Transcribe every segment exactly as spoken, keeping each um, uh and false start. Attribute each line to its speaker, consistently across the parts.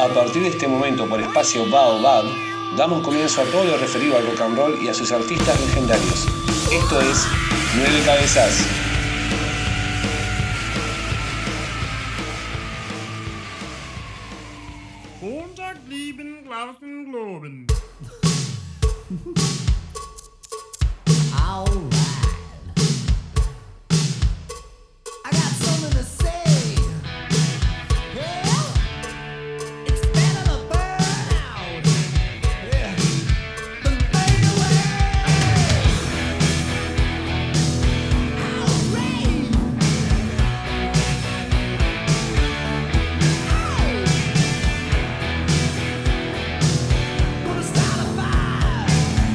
Speaker 1: A partir de este momento, por espacio Baobab, damos comienzo a todo lo referido al rock and roll y a sus artistas legendarios. Esto es Nueve Cabezas.
Speaker 2: Montag, lieben, glauben, globen.
Speaker 3: All right. I got something to say. Yeah. It's better to burn out. Yeah. Than fade away. All right. Gonna start a fire.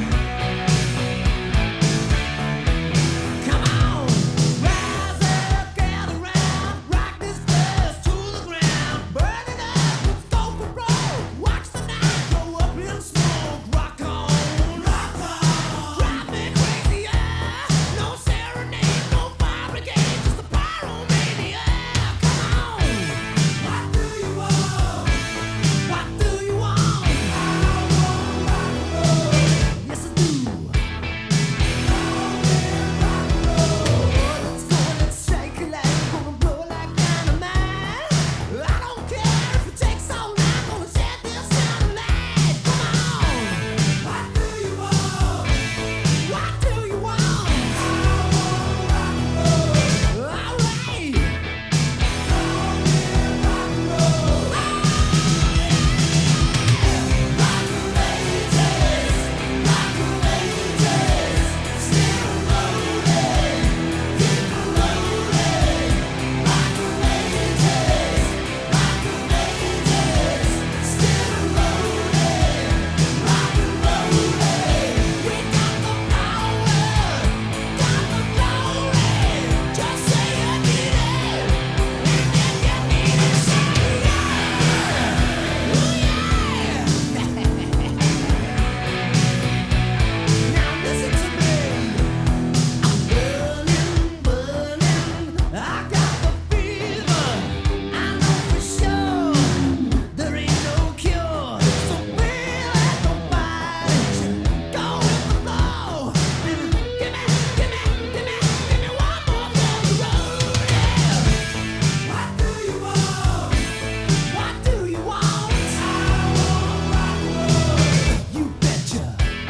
Speaker 3: Come on, rise up, get around, rock this place to the ground, burn it up, let's go for broke. Watch the night go up in smoke. Rock on, rock on, drive me crazy, yeah. No serenade, no fire brigade, just a pyromania. Come on, what do you want? What do you want? I want rock and roll. Yes, I do. Let's go, let's shake it like gonna blow like dynamite. I don't care if it takes all night, gonna set this down tonight. Come on, what do you want? What do you want? I want rock and roll. All right. Rock and roll. Rock and ladies, rock and ladies, still rolling, keep it rolling. Rock and ladies, rock and ladies, still rolling, rock and rolling. We got the power, got the glory. Just say you need it, and then you need it. Say yeah, ooh yeah. Now listen to me. I'm burning, burning. I got the fever. I know for sure there ain't no cure. So feel it, don't fight it. Go with the flow. Give me, give me, give me, give me one more for the road. Yeah. What do you want? What do you want? I want rock and roll. You betcha.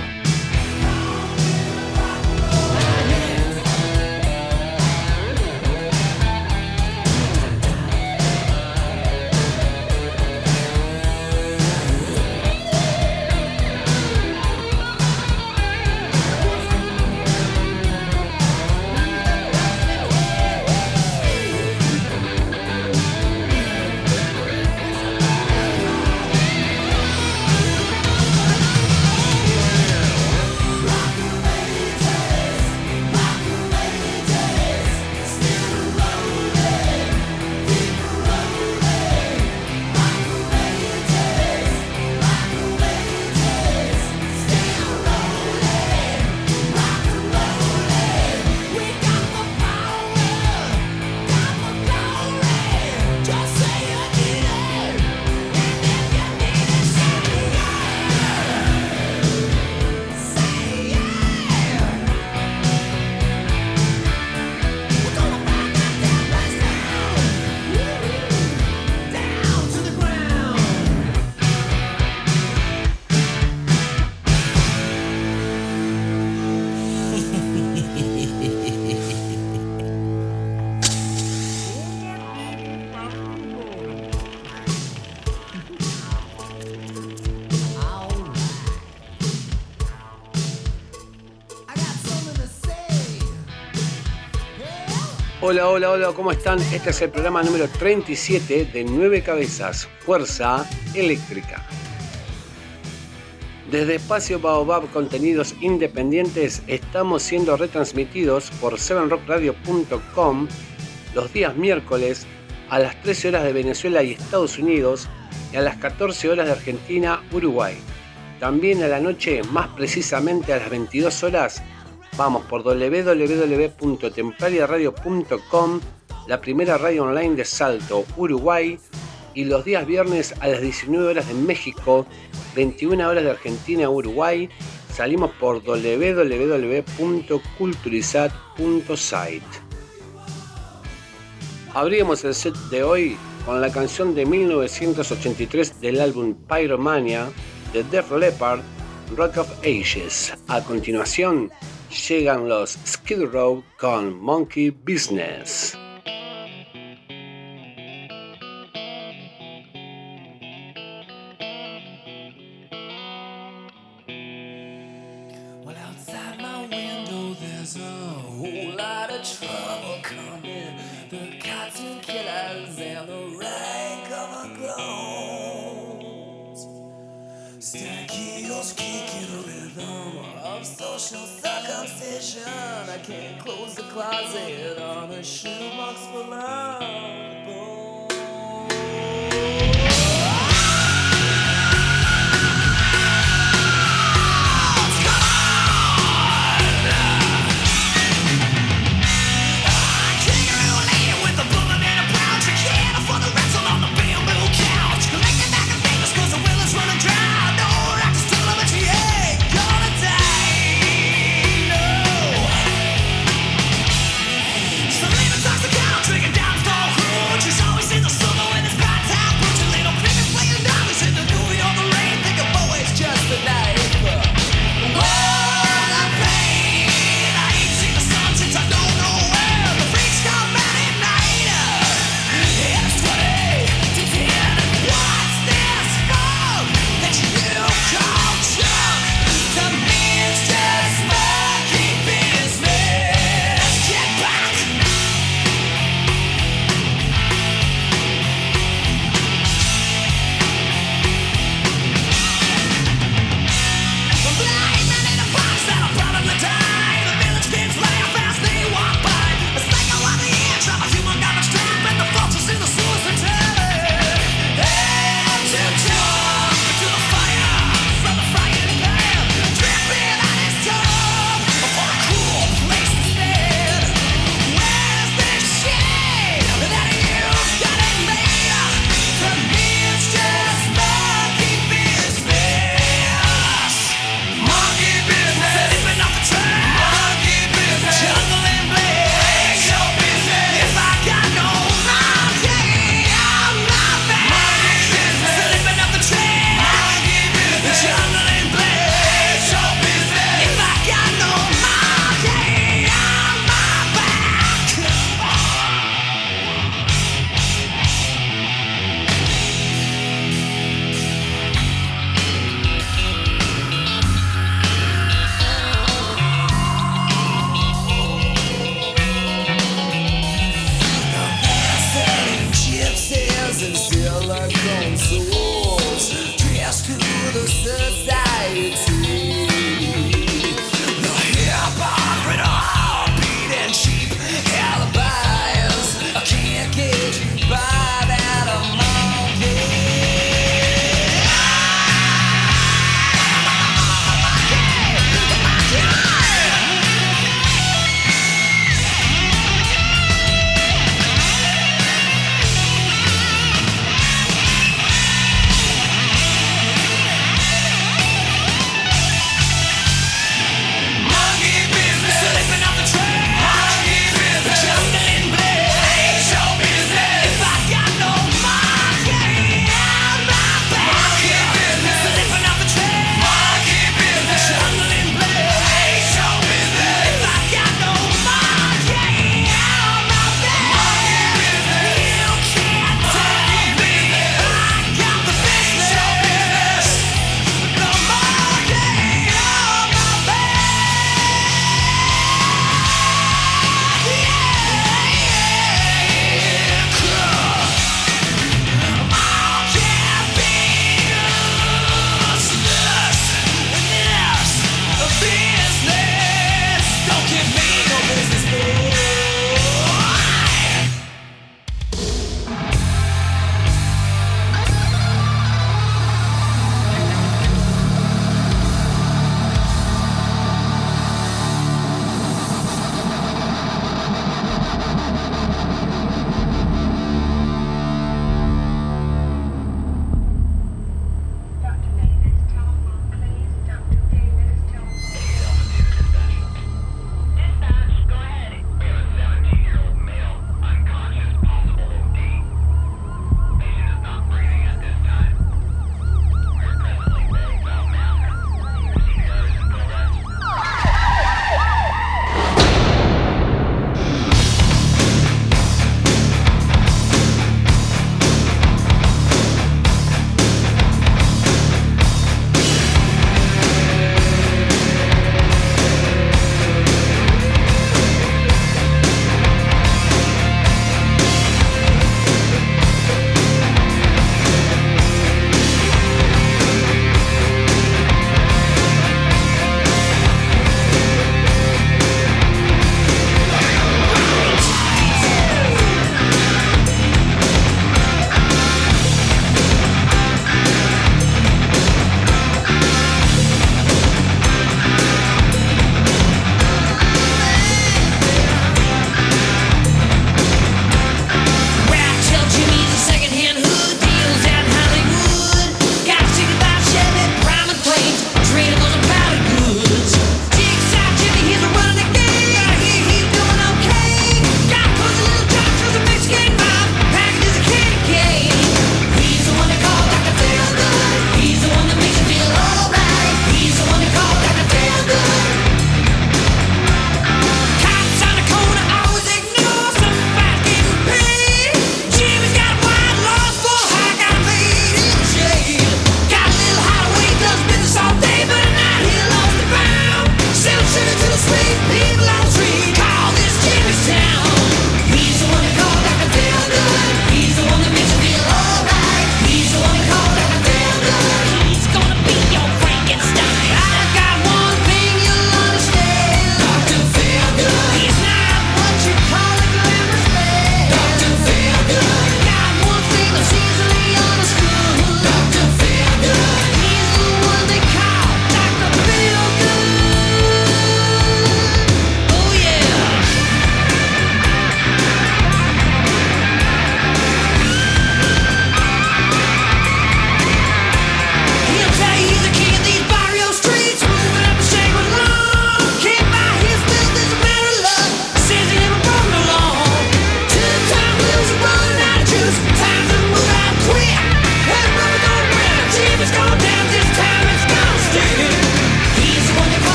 Speaker 1: Hola, hola, hola, ¿cómo están? Este es el programa número treinta y siete de Nueve Cabezas, Fuerza Eléctrica. Desde Espacio Baobab Contenidos Independientes estamos siendo retransmitidos por seven rock radio punto com los días miércoles a las trece horas de Venezuela y Estados Unidos y a las catorce horas de Argentina, Uruguay. También a la noche, más precisamente a las veintidós horas, vamos por doble u doble u doble u punto templaria radio punto com, la primera radio online de Salto, Uruguay, y los días viernes a las diecinueve horas de México, veintiuna horas de Argentina, Uruguay, salimos por doble u doble u doble u punto culturizat punto site. Abrimos el set de hoy con la canción de mil novecientos ochenta y tres del álbum Pyromania de Def Leppard, Rock of Ages. A continuación llegan los Skid Row con Monkey Business.
Speaker 3: Trouble coming, the cartoon killers and the rank of the clones. Stachyos kicking a rhythm of social circumcision. I can't close the closet on a shoebox full of bones. Drinking down, stall crew.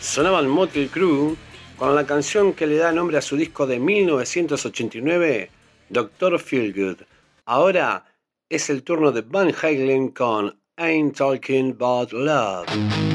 Speaker 1: Sonaban Motley Crue con la canción que le da nombre a su disco de mil novecientos ochenta y nueve, doctor Feelgood. Ahora es el turno de Van Halen con Ain't Talking About Love.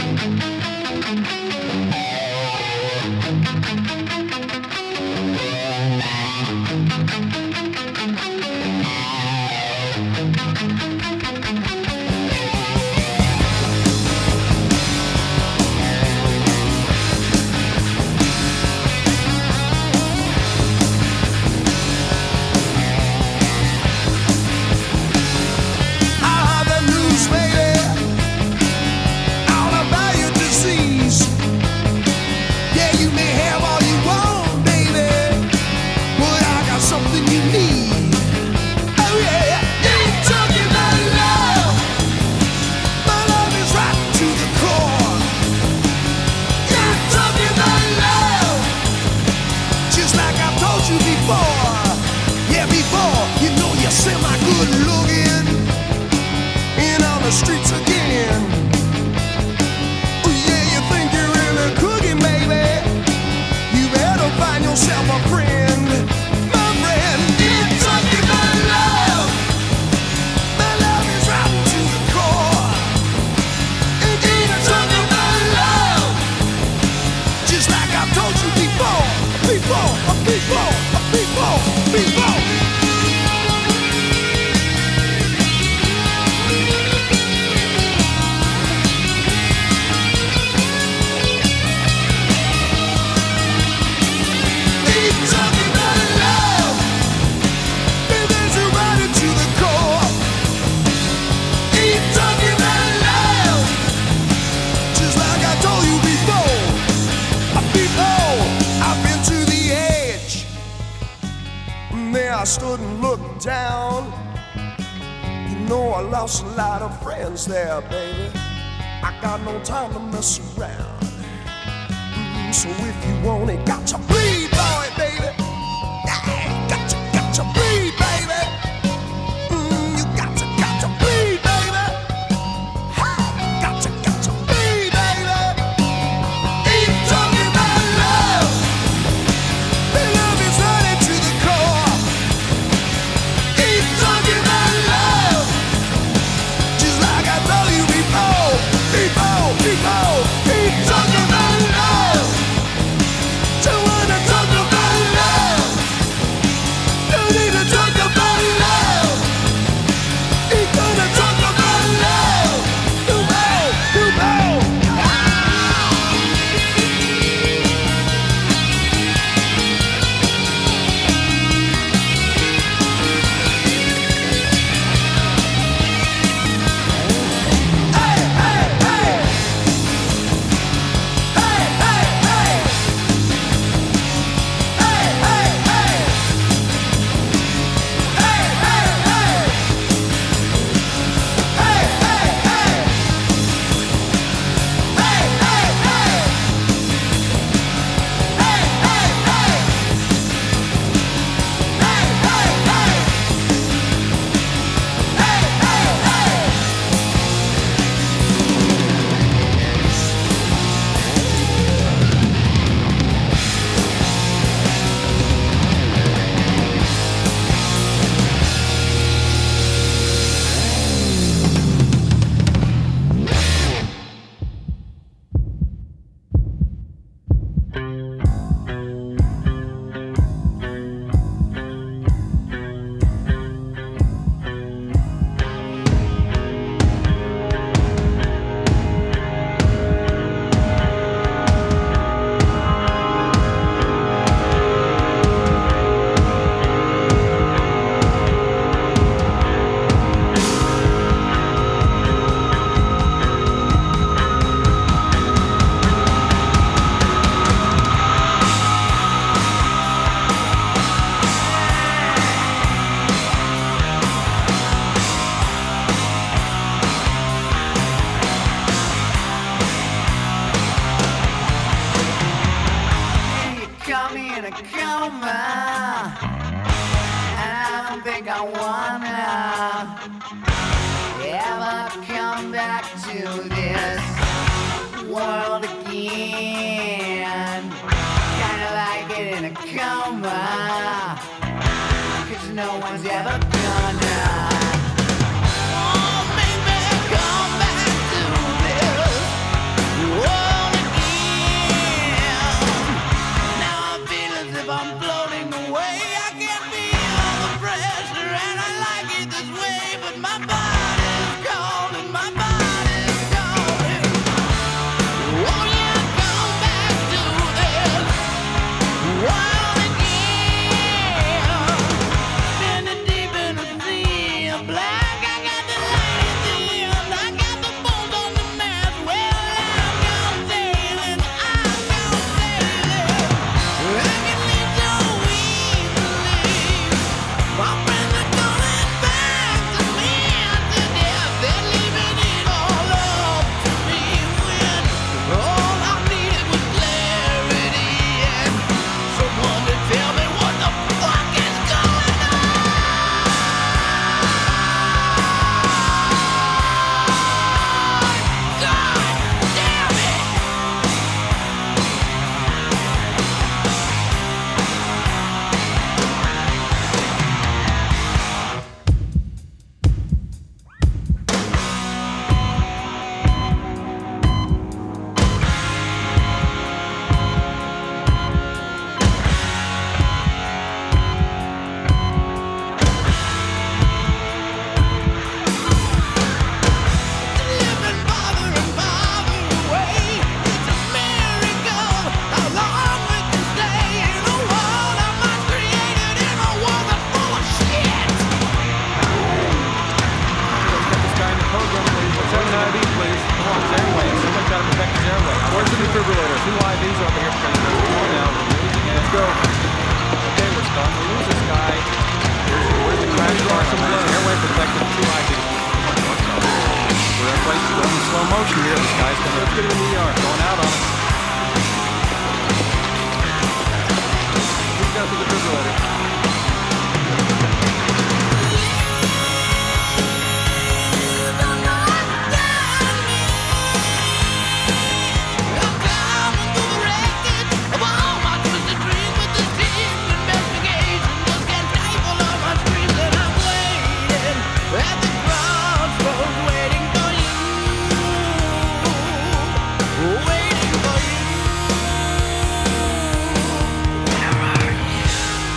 Speaker 4: I stood and looked down. You know I lost a lot of friends there, baby. I got no time to mess around. Mm, so if you want it, got to bleed, boy, baby. Yeah, got to, got to bleed, baby. Mm, you got to, got to bleed, baby. Ha, got to, got to bleed, baby. Ain't talking about love. The love is running to the core. Ain't talking about love. Just like I told you before, before, before. Ain't talking about love. Don't wanna talk about love. Don't need to talk about love. Ain't gonna talk about love. You know, you know. Hey, hey, hey. Hey, hey, hey. Hey, hey, hey. Hey, hey, hey. Hey, hey, hey. Hey, hey, hey. Hey, hey, hey. Hey, hey, hey. Hey, hey, hey.
Speaker 3: Come in a coma, and I don't think I wanna ever come back to this world again. no one's ever gonna. Oh, make me come back to this world again. Now I feel as if I'm floating away. I can feel the pressure and I like it this way, but my body's calling, my body's calling. Won't you come back to this world again? Bending deep in the sea of black, I got the light at the end, I got the bones on the mast. Well, I'm gone sailing, I'm gone sailing. I can leave so easily. My friends are coming back to me to death. They're leaving it all up to me when all I needed was clarity and someone to tell me what the fuck is going on. God damn it! Live and bother and bother away. It's a miracle how long we can stay in a world I might created in a world that's full of shit.
Speaker 5: Let's get this guy in the program, please. What's seven I V, please? Come on, his airway. Someone's got to protect his airway. Where's the defibrillator? Two I Vs over here. We're going to go more now. We're losing it. Let's go. Okay, we're starting to lose this guy. Where's, where's the crash car? Someone's airway protected. Two I Vs. We're in place to go in slow motion here. This guy's going to get him in the E R. Going out on us. Who's got the defibrillator?
Speaker 3: Waiting for you.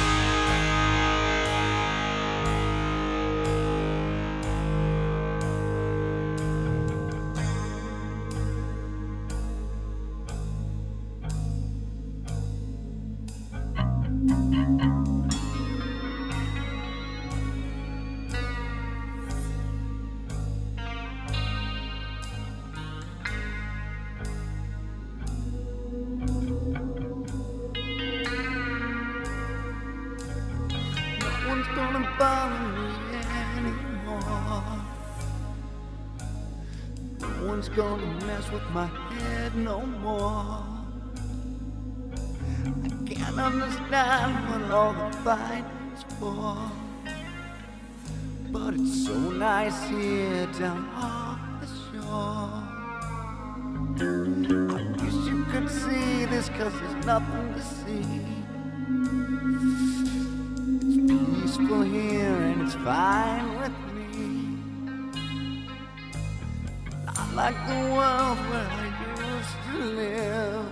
Speaker 3: No one's gonna bother me anymore. No one's gonna mess with my head no more. I can't understand what all the fighting's for, but it's so nice here down off the shore. I wish you could see this, 'cause there's nothing to see. It's peaceful here and it's fine with me. Not like the world where I used to live.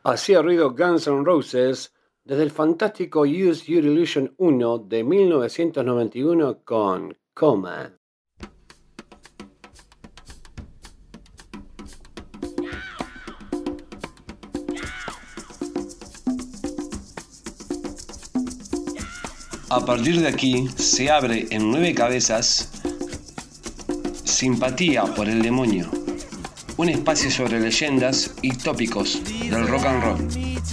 Speaker 1: Hacía ruido Guns N' Roses desde el fantástico Use Your Illusion uno de mil novecientos noventa y uno con Coma. A partir de aquí se abre en nueve cabezas Simpatía por el Demonio, un espacio sobre leyendas y tópicos del rock and roll.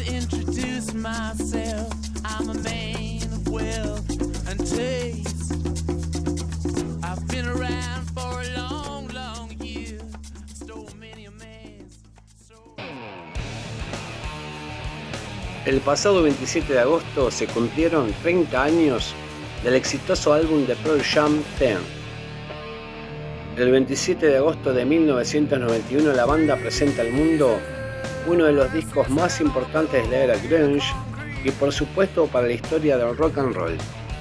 Speaker 1: El pasado veintisiete de agosto se cumplieron treinta años del exitoso álbum de Pearl Jam diez. El veintisiete de agosto de mil novecientos noventa y uno la banda presenta al mundo uno de los discos más importantes de la era grunge y por supuesto para la historia del rock and roll.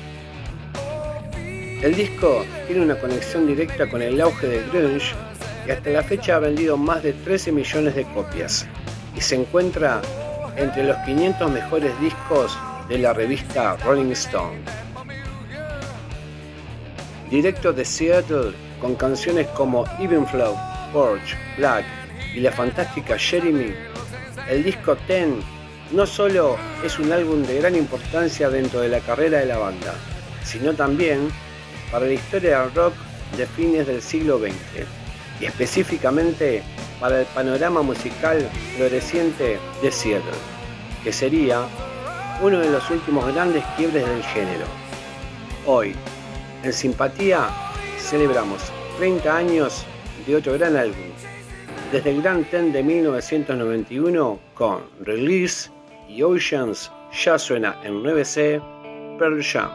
Speaker 1: El disco tiene una conexión directa con el auge del grunge y hasta la fecha ha vendido más de trece millones de copias y se encuentra entre los quinientos mejores discos de la revista Rolling Stone. Directo de Seattle, con canciones como Even Flow, Porch, Black y la fantástica Jeremy, el disco diez no solo es un álbum de gran importancia dentro de la carrera de la banda, sino también para la historia del rock de fines del siglo veinte y específicamente para el panorama musical floreciente de Seattle, que sería uno de los últimos grandes quiebres del género. Hoy, en Simpatía, celebramos treinta años de otro gran álbum, desde el Gran diez de mil novecientos noventa y uno con Release y Oceans, ya suena en nueve ce, Pearl Jam.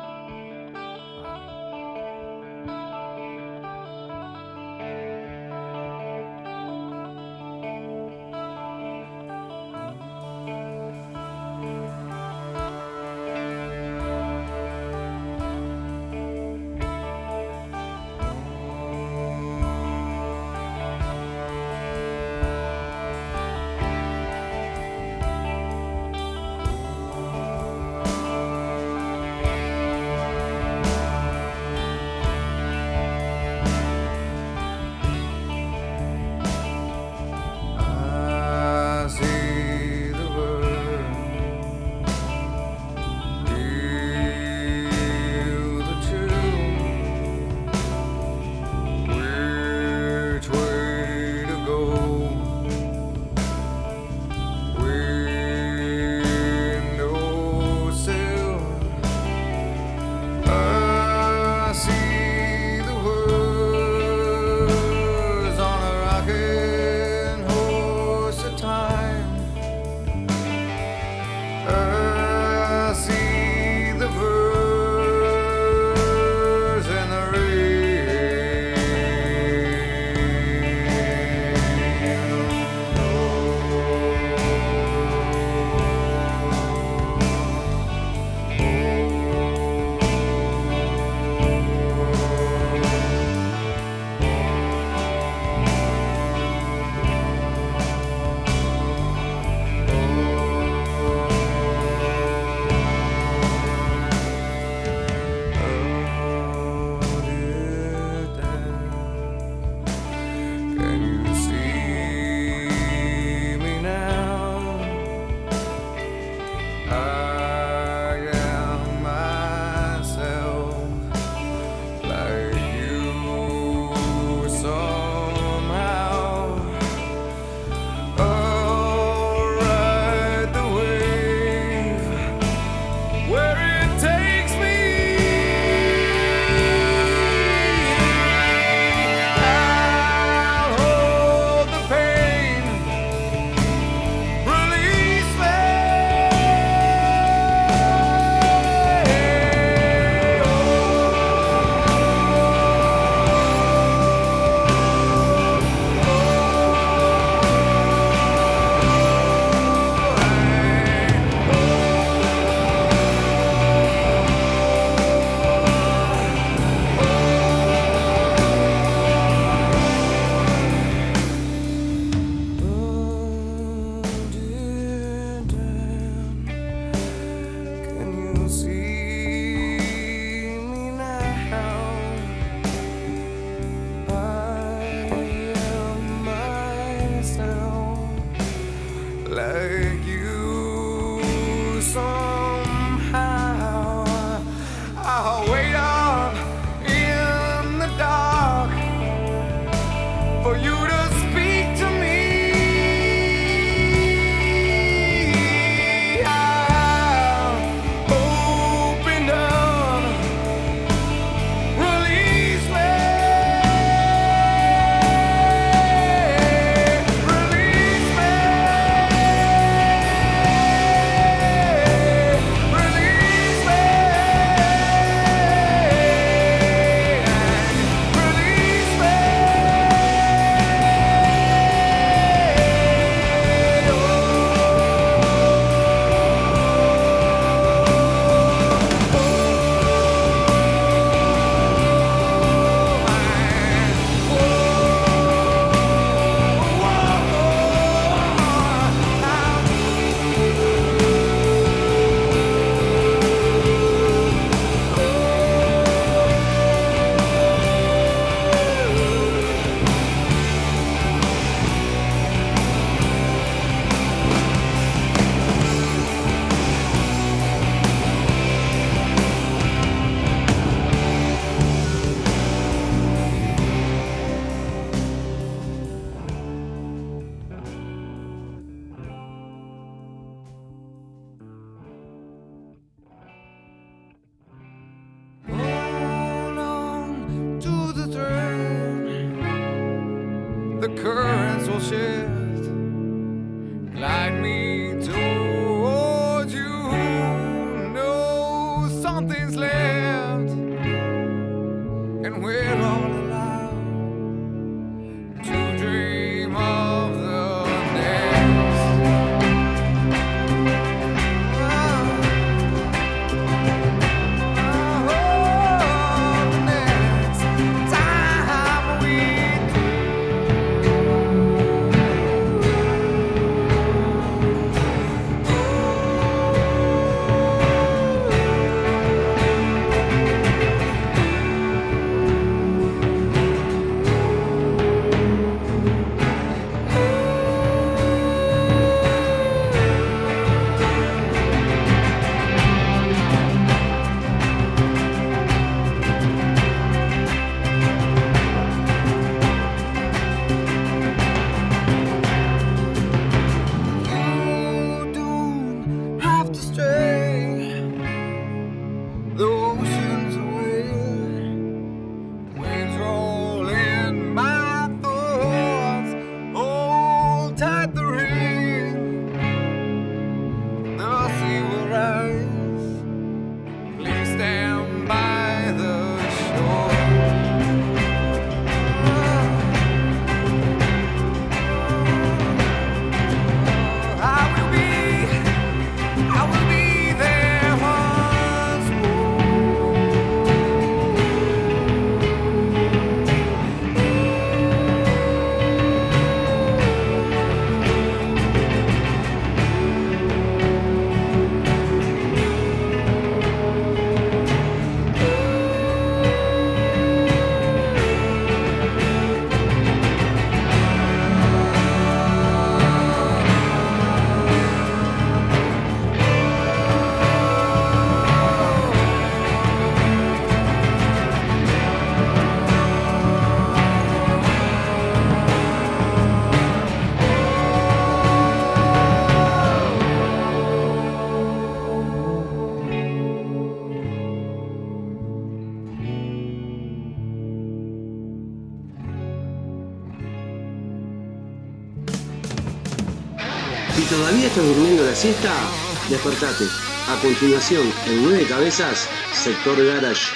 Speaker 6: the currents will shift, glide me towards you. No, something's left, and we're all allowed to dream of the next. Oh, oh, the next time we You don't have to stray the oceans away. Waves roll in my thoughts. Hold tight the ring. The sea will rise. Please stand by the shore. I will be, I will be there once
Speaker 1: Si todavía estás durmiendo la siesta, despertate. A continuación, en Nueve Cabezas, Sector Garage.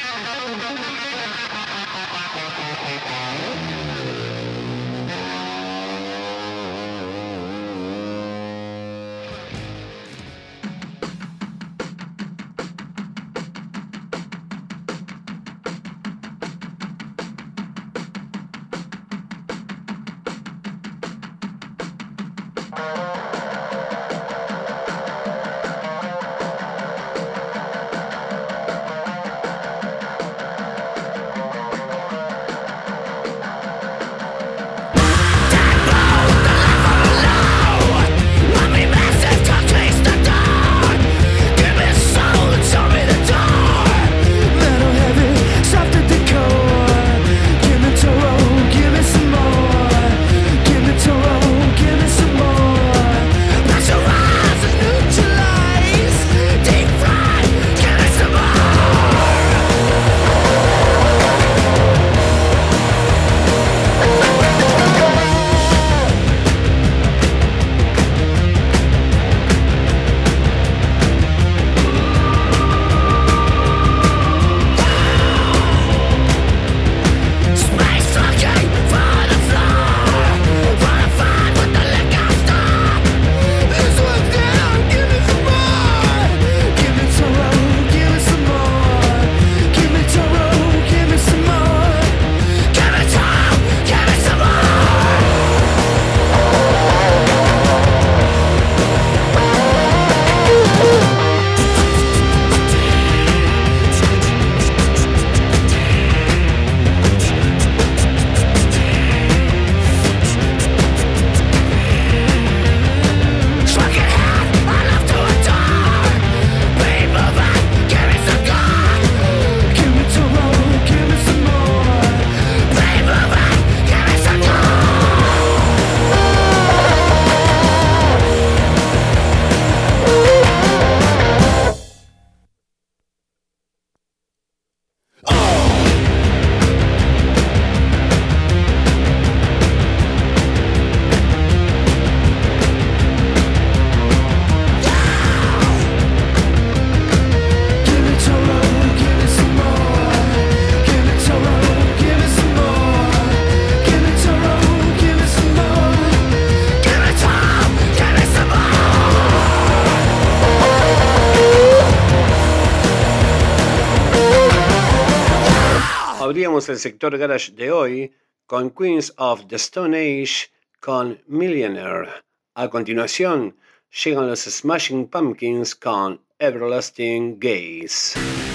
Speaker 1: abríamos el sector garage de hoy con Queens of the Stone Age con Millionaire. A continuación llegan los Smashing Pumpkins con Everlasting Gaze.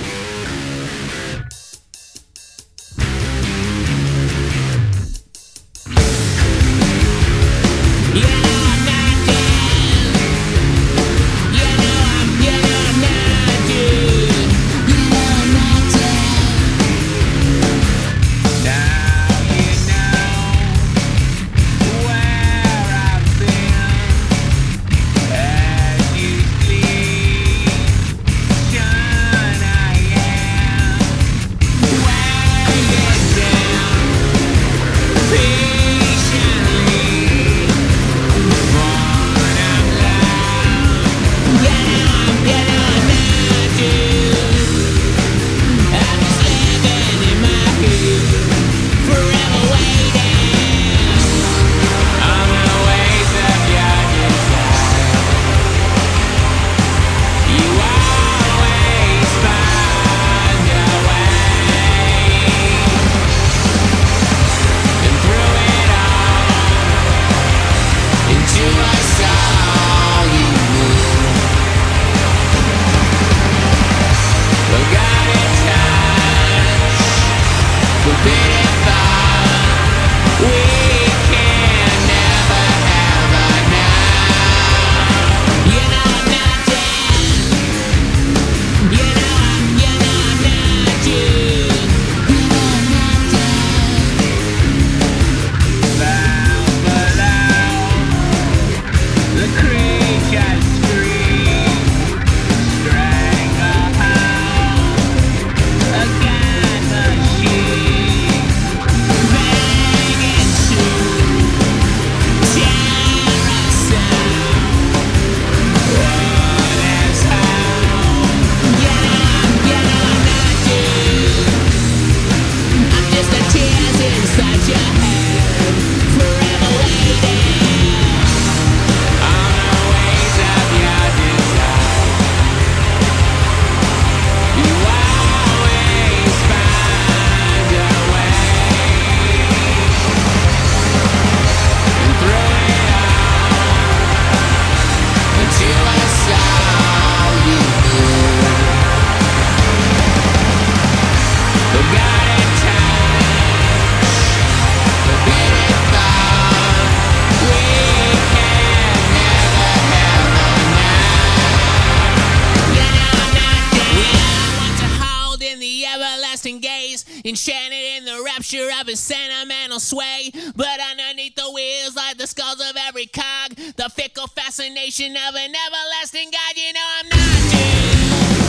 Speaker 7: Enchanted in the rapture of his sentimental sway, but underneath the wheels like the skulls of every cog, the fickle fascination of an everlasting God. You know I'm not doomed.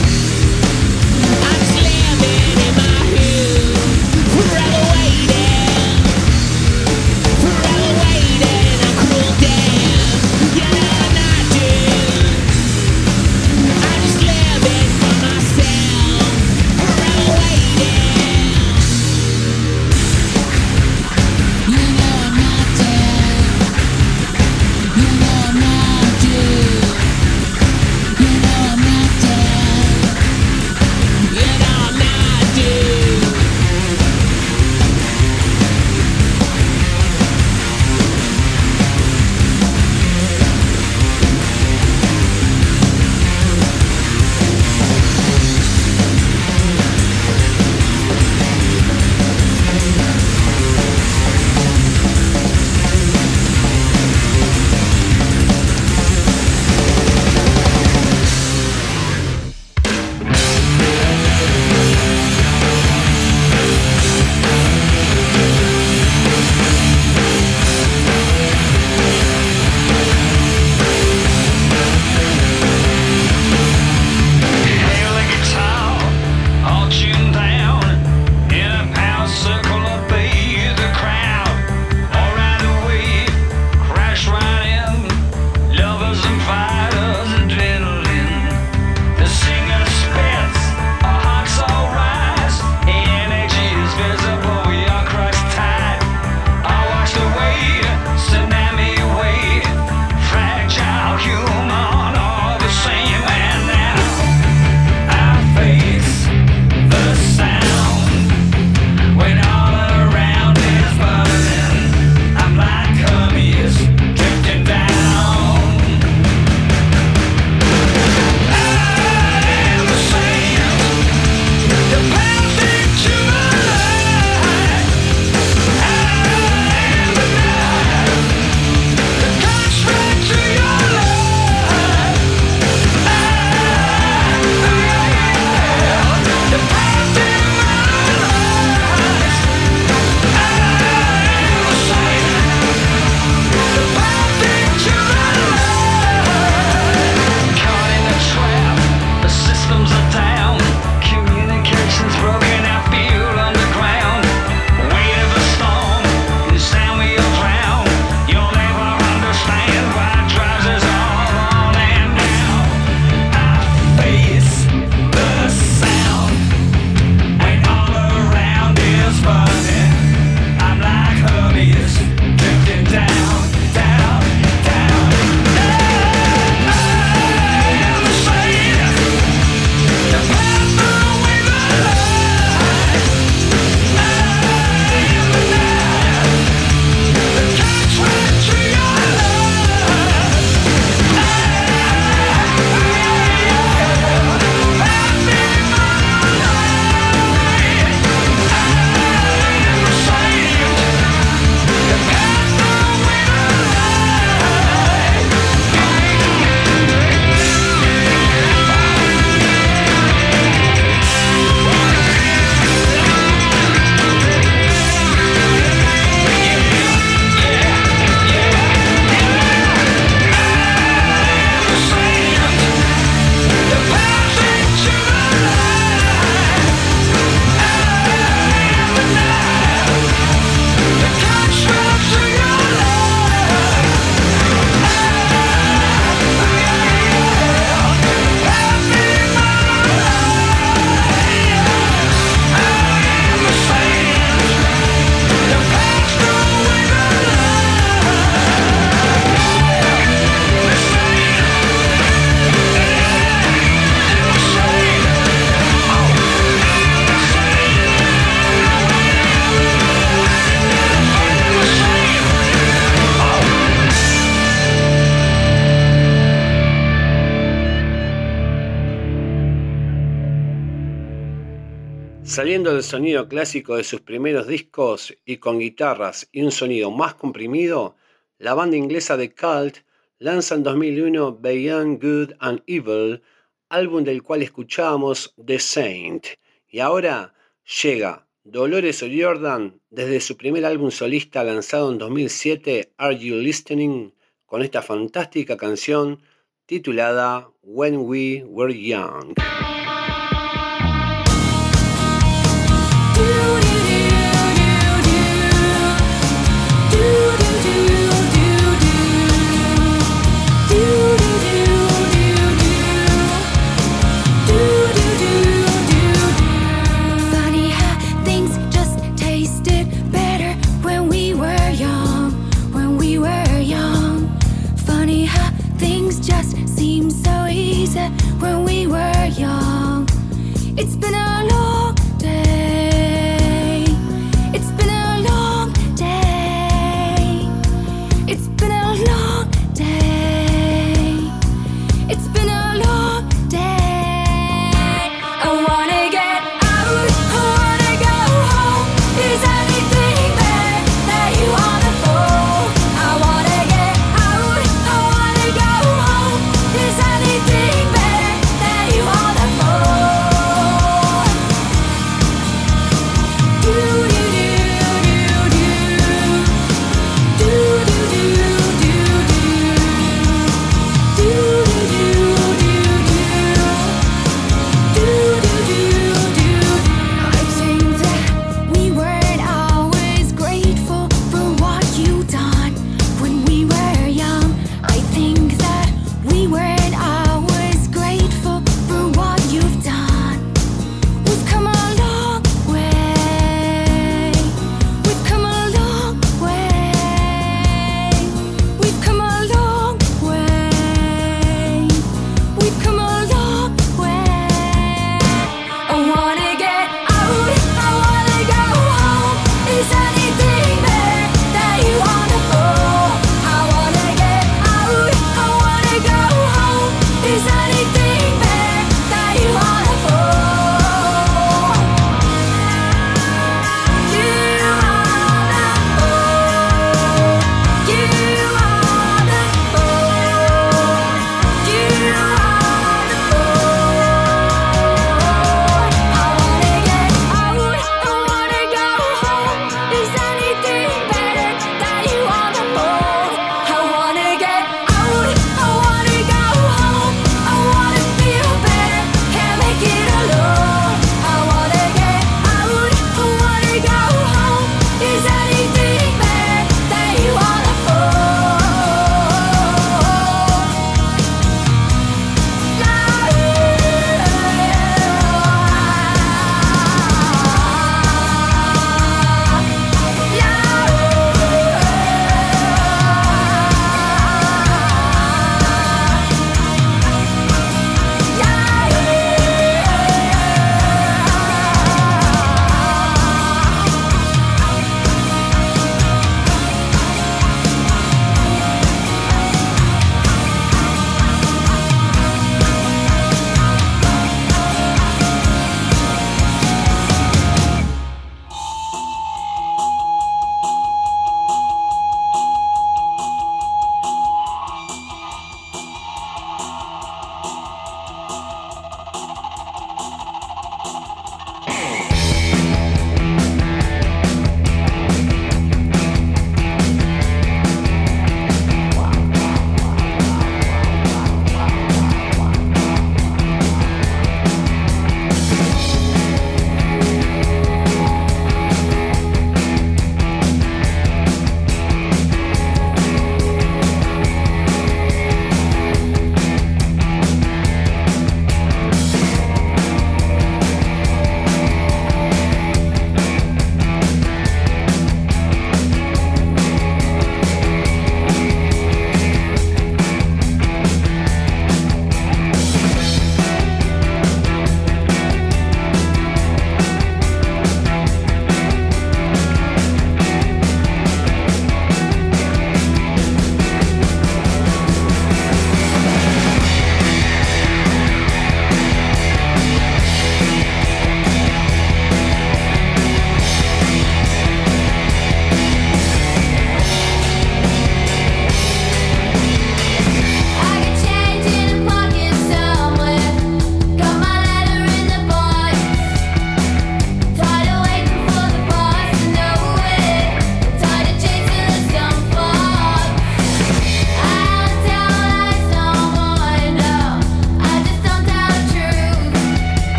Speaker 7: I'm just living in my hood, forever waiting, forever waiting a cruel death. You know I'm not doomed. I'm just living for myself, forever waiting. You know
Speaker 1: Saliendo del sonido clásico de sus primeros discos y con guitarras y un sonido más comprimido, la banda inglesa de Cult lanza en dos mil uno Beyond Good and Evil, álbum del cual escuchábamos The Saint. Y ahora llega Dolores O'Riordan desde su primer álbum solista lanzado en dos mil siete, Are You Listening?, con esta fantástica canción titulada When We Were Young.
Speaker 8: Funny how things just tasted better when we were young, when we were young. Funny how things just seemed so easy when we were young.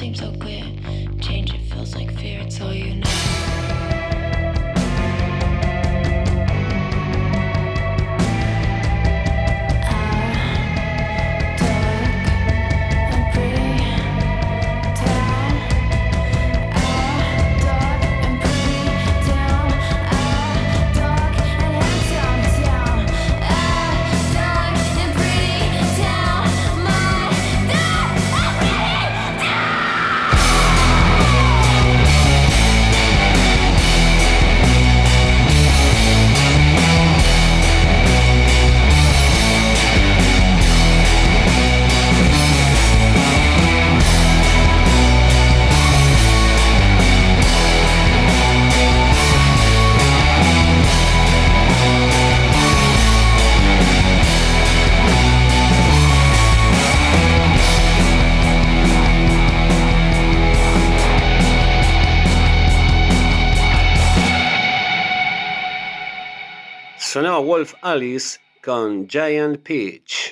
Speaker 8: seems so clear. Change, it feels like fear, it's all you know.
Speaker 1: Sonaba Wolf Alice con Giant Peach.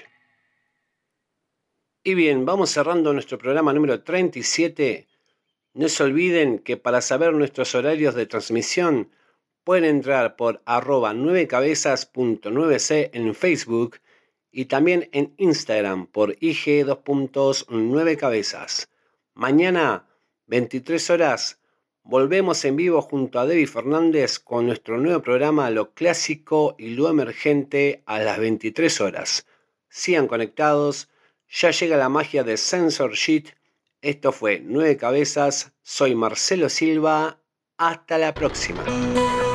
Speaker 1: Y bien, vamos cerrando nuestro programa número treinta y siete. No se olviden que para saber nuestros horarios de transmisión pueden entrar por arroba nueve cabezas punto nueve ce en Facebook y también en Instagram por I G dos nueve cabezas. Mañana, veintitrés horas, volvemos en vivo junto a Debbie Fernández con nuestro nuevo programa Lo Clásico y Lo Emergente a las veintitrés horas. Sigan conectados, ya llega la magia de Censorship. Esto fue Nueve Cabezas, soy Marcelo Silva, hasta la próxima.